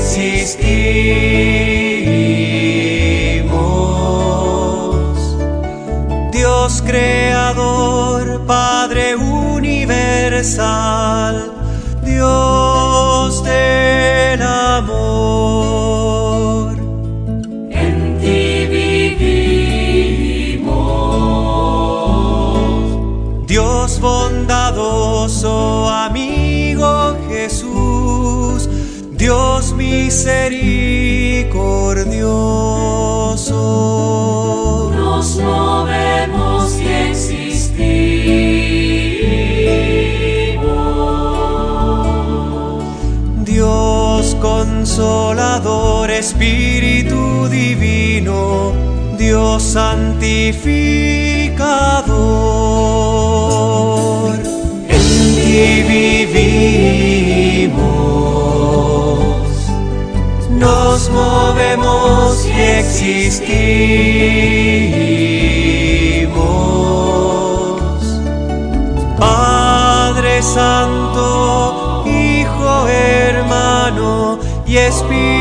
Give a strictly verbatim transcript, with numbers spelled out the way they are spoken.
existimos. Dios creador, Padre universal, Dios del amor. En ti vivimos. Dios bondadoso, amigo Jesús, Dios misericordioso. Nos movemos y existimos. Dios consolador, Espíritu divino, Dios santificador. En ti vivimos, nos movemos y existimos. Padre Santo, Hijo, hermano y Espíritu